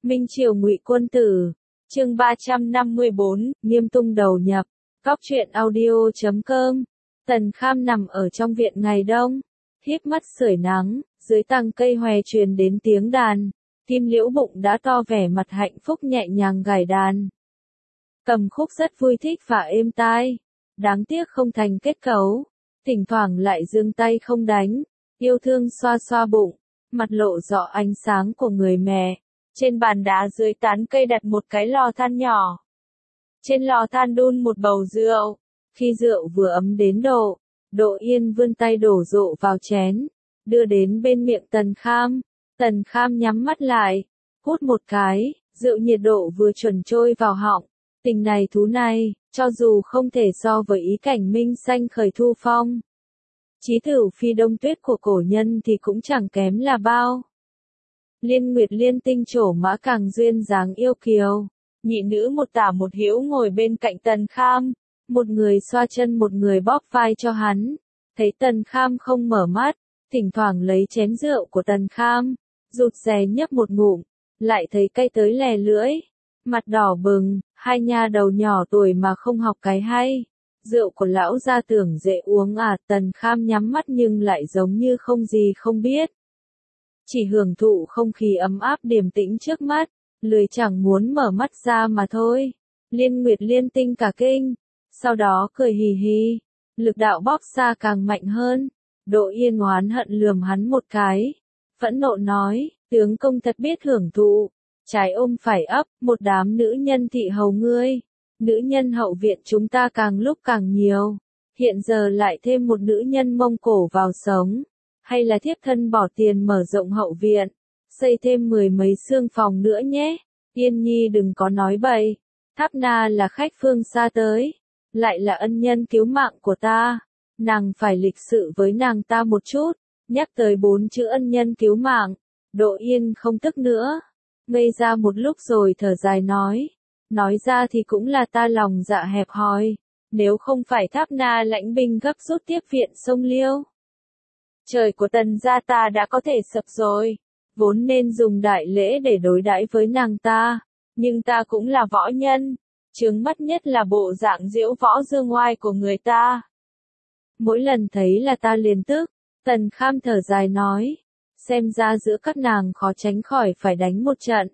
Minh Triều Ngụy Quân Tử, chương 354, Nghiêm Tung đầu nhập. Góc truyện audio.com. Tần Kham nằm ở trong viện ngày đông, híp mắt sưởi nắng, dưới tàng cây hòe truyền đến tiếng đàn. Kim Liễu bụng đã to, vẻ mặt hạnh phúc nhẹ nhàng gảy đàn. Cầm khúc rất vui thích và êm tai, đáng tiếc không thành kết cấu, thỉnh thoảng lại giương tay không đánh, yêu thương xoa xoa bụng, mặt lộ rõ ánh sáng của người mẹ. Trên bàn đá dưới tán cây đặt một cái lò than nhỏ. Trên lò than đun một bầu rượu, khi rượu vừa ấm đến độ, Độ Yên vươn tay đổ rượu vào chén, đưa đến bên miệng Tần Kham. Tần Kham nhắm mắt lại, hút một cái, rượu nhiệt độ vừa chuẩn trôi vào họng. Tình này thú này, cho dù không thể so với ý cảnh minh xanh khởi thu phong, chí thử phi đông tuyết của cổ nhân thì cũng chẳng kém là bao. Liên Nguyệt liên tinh trổ mã càng duyên dáng yêu kiều, nhị nữ một tả một hữu ngồi bên cạnh Tần Kham, một người xoa chân một người bóp vai cho hắn. Thấy Tần Kham không mở mắt, thỉnh thoảng lấy chén rượu của Tần Kham, rụt rè nhấp một ngụm, lại thấy cay tới lè lưỡi, mặt đỏ bừng, hai nha đầu nhỏ tuổi mà không học cái hay. Rượu của lão gia tưởng dễ uống à? Tần Kham nhắm mắt nhưng lại giống như không gì không biết, chỉ hưởng thụ không khí ấm áp điềm tĩnh trước mắt, lười chẳng muốn mở mắt ra mà thôi. Liên Nguyệt liên tinh cả kinh, sau đó cười hì hì, lực đạo bóp xa càng mạnh hơn. Độ Yên oán hận lườm hắn một cái, phẫn nộ nói, tướng công thật biết hưởng thụ, trái ôm phải ấp, một đám nữ nhân thị hầu ngươi. Nữ nhân hậu viện chúng ta càng lúc càng nhiều, hiện giờ lại thêm một nữ nhân Mông Cổ vào sống. Hay là thiếp thân bỏ tiền mở rộng hậu viện, xây thêm 10 mấy xương phòng nữa nhé. Yên Nhi đừng có nói bậy, Tháp Na là khách phương xa tới, lại là ân nhân cứu mạng của ta, nàng phải lịch sự với nàng ta một chút. Nhắc tới 4 chữ ân nhân cứu mạng, Độ Yên không tức nữa, ngây ra một lúc rồi thở dài nói ra thì cũng là ta lòng dạ hẹp hòi, nếu không phải Tháp Na lãnh binh gấp rút tiếp viện sông Liêu, trời của Tần gia ta đã có thể sập rồi, vốn nên dùng đại lễ để đối đãi với nàng ta, nhưng ta cũng là võ nhân, chướng mắt nhất là bộ dạng diễu võ dương oai của người ta. Mỗi lần thấy là ta liền tức. Tần Kham thở dài nói, xem ra giữa các nàng khó tránh khỏi phải đánh một trận.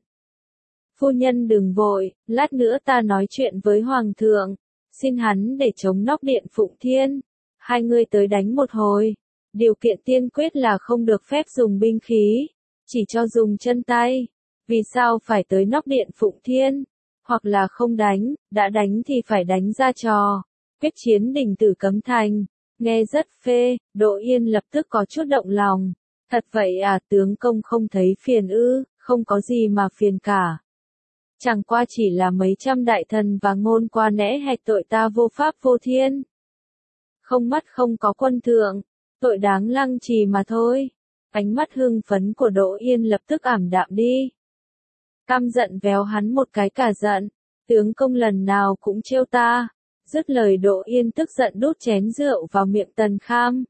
Phu nhân đừng vội, lát nữa ta nói chuyện với Hoàng thượng, xin hắn để chống nóc điện Phụng Thiên, hai người tới đánh một hồi. Điều kiện tiên quyết là không được phép dùng binh khí, chỉ cho dùng chân tay. Vì sao phải tới nóc điện Phụng Thiên? Hoặc là không đánh, đã đánh thì phải đánh ra trò. Quyết chiến đình tử cấm thành. Nghe rất phê, Độ Yên lập tức có chút động lòng. Thật vậy à? Tướng công không thấy phiền ư? Không có gì mà phiền cả. Chẳng qua chỉ là mấy trăm đại thần và ngôn qua nẽ hạch tội ta vô pháp vô thiên. Không mắt không có quân thượng, tội đáng lăng trì mà thôi. Ánh mắt hưng phấn của Độ Yên lập tức ảm đạm đi. Căm giận véo hắn một cái cả giận, tướng công lần nào cũng trêu ta. Dứt lời Độ Yên tức giận đút chén rượu vào miệng Tần Kham.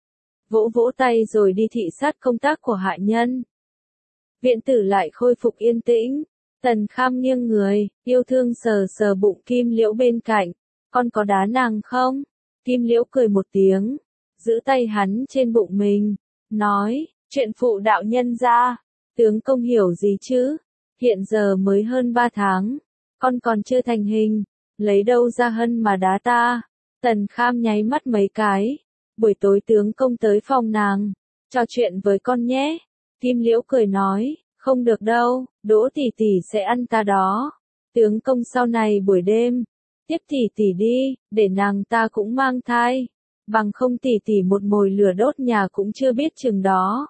Vỗ vỗ tay rồi đi thị sát công tác của hạ nhân. Viện tử lại khôi phục yên tĩnh. Tần Kham nghiêng người, yêu thương sờ sờ bụng Kim Liễu bên cạnh. Con có đá nàng không? Kim Liễu cười một tiếng, giữ tay hắn trên bụng mình, nói, chuyện phụ đạo nhân ra, tướng công hiểu gì chứ? Hiện giờ mới hơn 3 tháng, con còn chưa thành hình, lấy đâu ra hân mà đá ta? Tần Kham nháy mắt mấy cái, buổi tối tướng công tới phòng nàng, trò chuyện với con nhé. Kim Liễu cười nói, không được đâu, Đỗ tỷ tỷ sẽ ăn ta đó. Tướng công sau này buổi đêm, tiếp tỷ tỷ đi, để nàng ta cũng mang thai. Bằng không tỷ tỷ một mồi lửa đốt nhà cũng chưa biết chừng đó.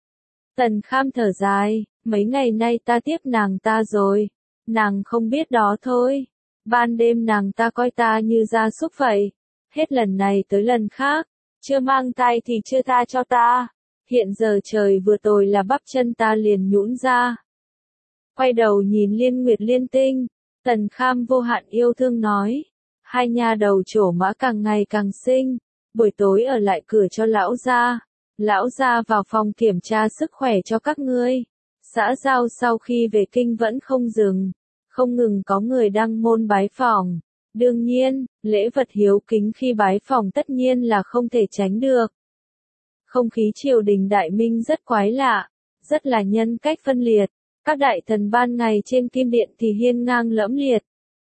Tần Kham thở dài, mấy ngày nay ta tiếp nàng ta rồi, nàng không biết đó thôi. Ban đêm nàng ta coi ta như gia súc vậy, hết lần này tới lần khác, chưa mang thai thì chưa tha cho ta. Hiện giờ trời vừa tối là bắp chân ta liền nhũn ra. Quay đầu nhìn Liên Nguyệt liên tinh, Tần Kham vô hạn yêu thương nói, hai nha đầu trổ mã càng ngày càng xinh, buổi tối ở lại cửa cho lão gia vào phòng kiểm tra sức khỏe cho các ngươi, Xã giao sau khi về kinh vẫn không dừng, không ngừng có người đăng môn bái phỏng. Đương nhiên, lễ vật hiếu kính khi bái phỏng tất nhiên là không thể tránh được. Không khí triều đình Đại Minh rất quái lạ, rất là nhân cách phân liệt. Các đại thần ban ngày trên kim điện thì hiên ngang lẫm liệt.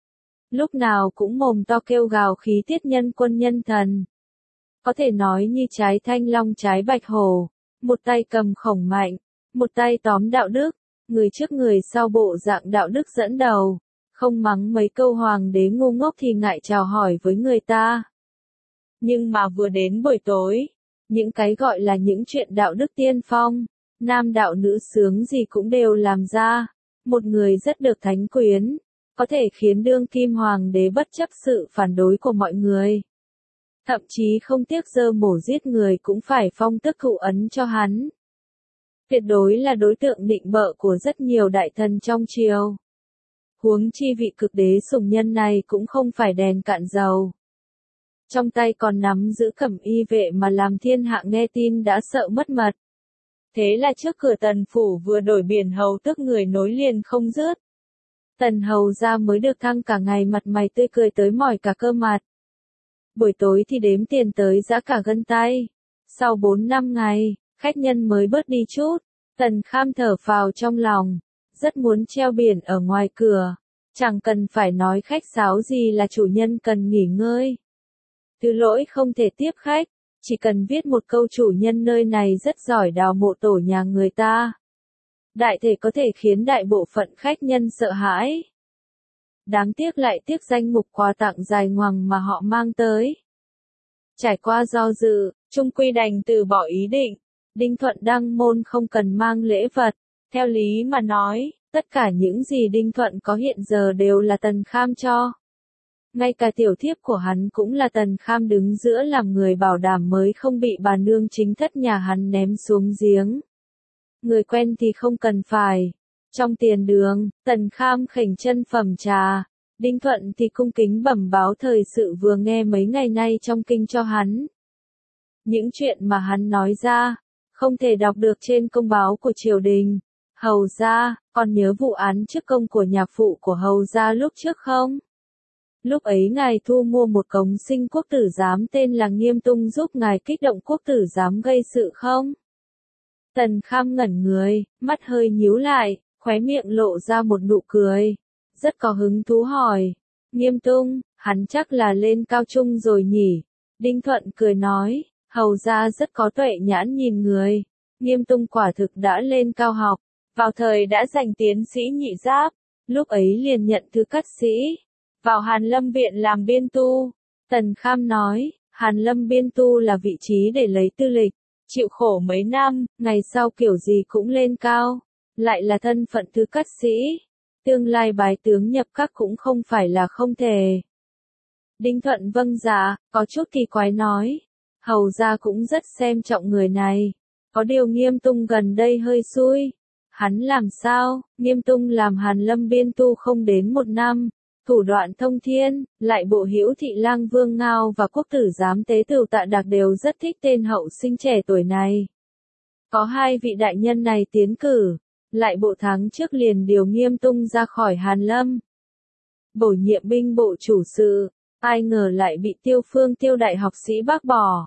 Lúc nào cũng mồm to kêu gào khí tiết nhân quân nhân thần. Có thể nói như trái thanh long trái bạch hổ, một tay cầm khổng mạnh, một tay tóm đạo đức, người trước người sau bộ dạng đạo đức dẫn đầu, không mắng mấy câu hoàng đế ngu ngốc thì ngại chào hỏi với người ta. Nhưng mà vừa đến buổi tối, những cái gọi là những chuyện đạo đức tiên phong, nam đạo nữ sướng gì cũng đều làm ra. Một người rất được thánh quyến, có thể khiến đương kim hoàng đế bất chấp sự phản đối của mọi người. Thậm chí không tiếc giơ mổ giết người cũng phải phong tước thụ ấn cho hắn. Tuyệt đối là đối tượng nịnh bợ của rất nhiều đại thần trong triều. Huống chi vị cực đế sủng nhân này cũng không phải đèn cạn dầu. Trong tay còn nắm giữ cẩm y vệ mà làm thiên hạ nghe tin đã sợ mất mật. Thế là trước cửa tần phủ vừa đổi biển hầu tước người nối liền không dứt. Tần hầu ra mới được thăng cả ngày mặt mày tươi cười tới mỏi cả cơ mặt. Buổi tối thì đếm tiền tới giã cả gân tay. Sau 4-5 ngày, khách nhân mới bớt đi chút. Tần Kham thở phào trong lòng, rất muốn treo biển ở ngoài cửa. Chẳng cần phải nói khách sáo gì là chủ nhân cần nghỉ ngơi. Thứ lỗi không thể tiếp khách, chỉ cần viết một câu chủ nhân nơi này rất giỏi đào mộ tổ nhà người ta. Đại thể có thể khiến đại bộ phận khách nhân sợ hãi. Đáng tiếc lại tiếc danh mục quà tặng dài ngoằng mà họ mang tới. Trải qua do dự, chung quy đành từ bỏ ý định. Đinh Thuận đăng môn không cần mang lễ vật. Theo lý mà nói, tất cả những gì Đinh Thuận có hiện giờ đều là Tần Kham cho. Ngay cả tiểu thiếp của hắn cũng là Tần Kham đứng giữa làm người bảo đảm mới không bị bà nương chính thất nhà hắn ném xuống giếng. Người quen thì không cần phải. Trong tiền đường, Tần Kham khểnh chân phẩm trà. Đinh Thuận thì cung kính bẩm báo thời sự vừa nghe mấy ngày nay trong kinh cho hắn. Những chuyện mà hắn nói ra, không thể đọc được trên công báo của triều đình. Hầu gia, còn nhớ vụ án trước công của nhạc phụ của hầu gia lúc trước không? Lúc ấy ngài thu mua một cống sinh quốc tử giám tên là Nghiêm Tung giúp ngài kích động quốc tử giám gây sự không? Tần Kham ngẩn người, mắt hơi nhíu lại, khóe miệng lộ ra một nụ cười. Rất có hứng thú hỏi. Nghiêm Tung, hắn chắc là lên cao trung rồi nhỉ? Đinh Thuận cười nói, hầu gia rất có tuệ nhãn nhìn người. Nghiêm Tung quả thực đã lên cao học, vào thời đã giành tiến sĩ nhị giáp, lúc ấy liền nhận thư cát sĩ, vào Hàn Lâm viện làm biên tu. Tần Kham nói, Hàn Lâm biên tu là vị trí để lấy tư lịch, chịu khổ mấy năm, ngày sau kiểu gì cũng lên cao, lại là thân phận thư cát sĩ, tương lai bái tướng nhập các cũng không phải là không thể. Đinh Thuận vâng dạ, có chút kỳ quái nói, hầu gia cũng rất xem trọng người này, có điều Nghiêm Tung gần đây hơi xui. Hắn làm sao? Nghiêm Tung làm Hàn Lâm biên tu không đến 1 năm, thủ đoạn thông thiên, lại bộ hữu thị lang Vương Ngao và quốc tử giám tế Tửu Tạ Đạc đều rất thích tên hậu sinh trẻ tuổi này. Có 2 vị đại nhân này tiến cử, lại bộ tháng trước liền điều Nghiêm Tung ra khỏi Hàn Lâm. Bổ nhiệm binh bộ chủ sự, ai ngờ lại bị Tiêu Phương Tiêu đại học sĩ bác bỏ.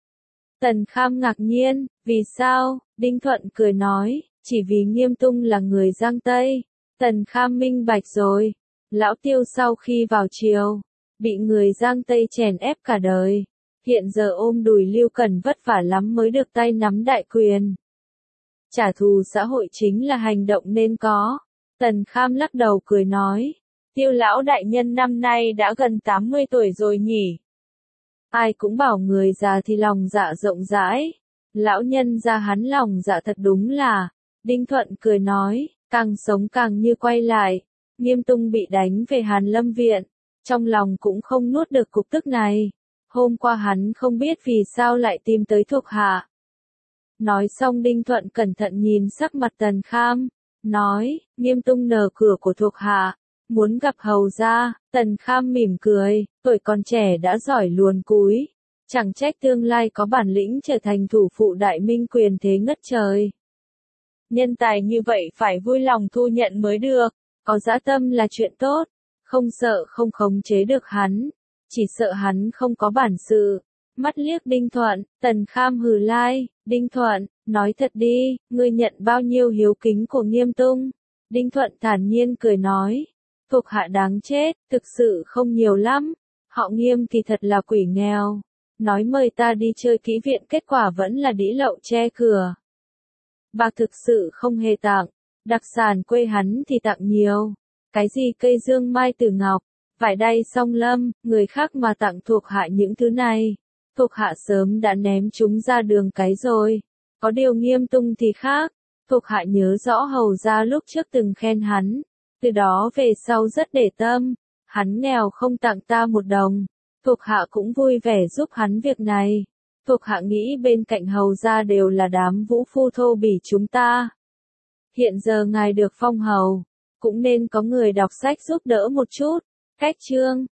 Tần Kham ngạc nhiên, vì sao? Đinh Thuận cười nói, chỉ vì Nghiêm Tung là người Giang Tây. Tần Kham minh bạch rồi. Lão Tiêu sau khi vào triều, bị người Giang Tây chèn ép cả đời. Hiện giờ ôm đùi Lưu Cần vất vả lắm mới được tay nắm đại quyền. Trả thù xã hội chính là hành động nên có. Tần Kham lắc đầu cười nói, Tiêu lão đại nhân năm nay đã gần 80 tuổi rồi nhỉ. Ai cũng bảo người già thì lòng dạ rộng rãi. Lão nhân ra hắn lòng dạ thật đúng là. Đinh Thuận cười nói, càng sống càng như quay lại. Nghiêm Tung bị đánh về Hàn Lâm viện, trong lòng cũng không nuốt được cục tức này. Hôm qua hắn không biết vì sao lại tìm tới thuộc hạ. Nói xong Đinh Thuận cẩn thận nhìn sắc mặt Tần Kham, nói, Nghiêm Tung nở cửa của thuộc hạ, muốn gặp hầu gia. Tần Kham mỉm cười, tuổi còn trẻ đã giỏi luồn cúi, chẳng trách tương lai có bản lĩnh trở thành thủ phụ đại minh quyền thế ngất trời. Nhân tài như vậy phải vui lòng thu nhận mới được, có dã tâm là chuyện tốt, không sợ không khống chế được hắn, chỉ sợ hắn không có bản sự. Mắt liếc Đinh Thuận, Tần Kham hừ lai, Đinh Thuận, nói thật đi, ngươi nhận bao nhiêu hiếu kính của Nghiêm Tung? Đinh Thuận thản nhiên cười nói, thuộc hạ đáng chết, thực sự không nhiều lắm, họ Nghiêm thì thật là quỷ nghèo, nói mời ta đi chơi kỹ viện kết quả vẫn là đĩ lậu che cửa. Bạc thực sự không hề tặng, đặc sản quê hắn thì tặng nhiều, cái gì cây dương mai tử ngọc, vải đay song lâm, người khác mà tặng thuộc hạ những thứ này. Thuộc hạ sớm đã ném chúng ra đường cái rồi. Có điều Nghiêm Tung thì khác. Thuộc hạ nhớ rõ hầu ra lúc trước từng khen hắn. Từ đó về sau rất để tâm. Hắn nghèo không tặng ta một đồng. Thuộc hạ cũng vui vẻ giúp hắn việc này. Thuộc hạ nghĩ bên cạnh hầu ra đều là đám vũ phu thô bỉ chúng ta. Hiện giờ ngài được phong hầu. Cũng nên có người đọc sách giúp đỡ một chút. Cách chương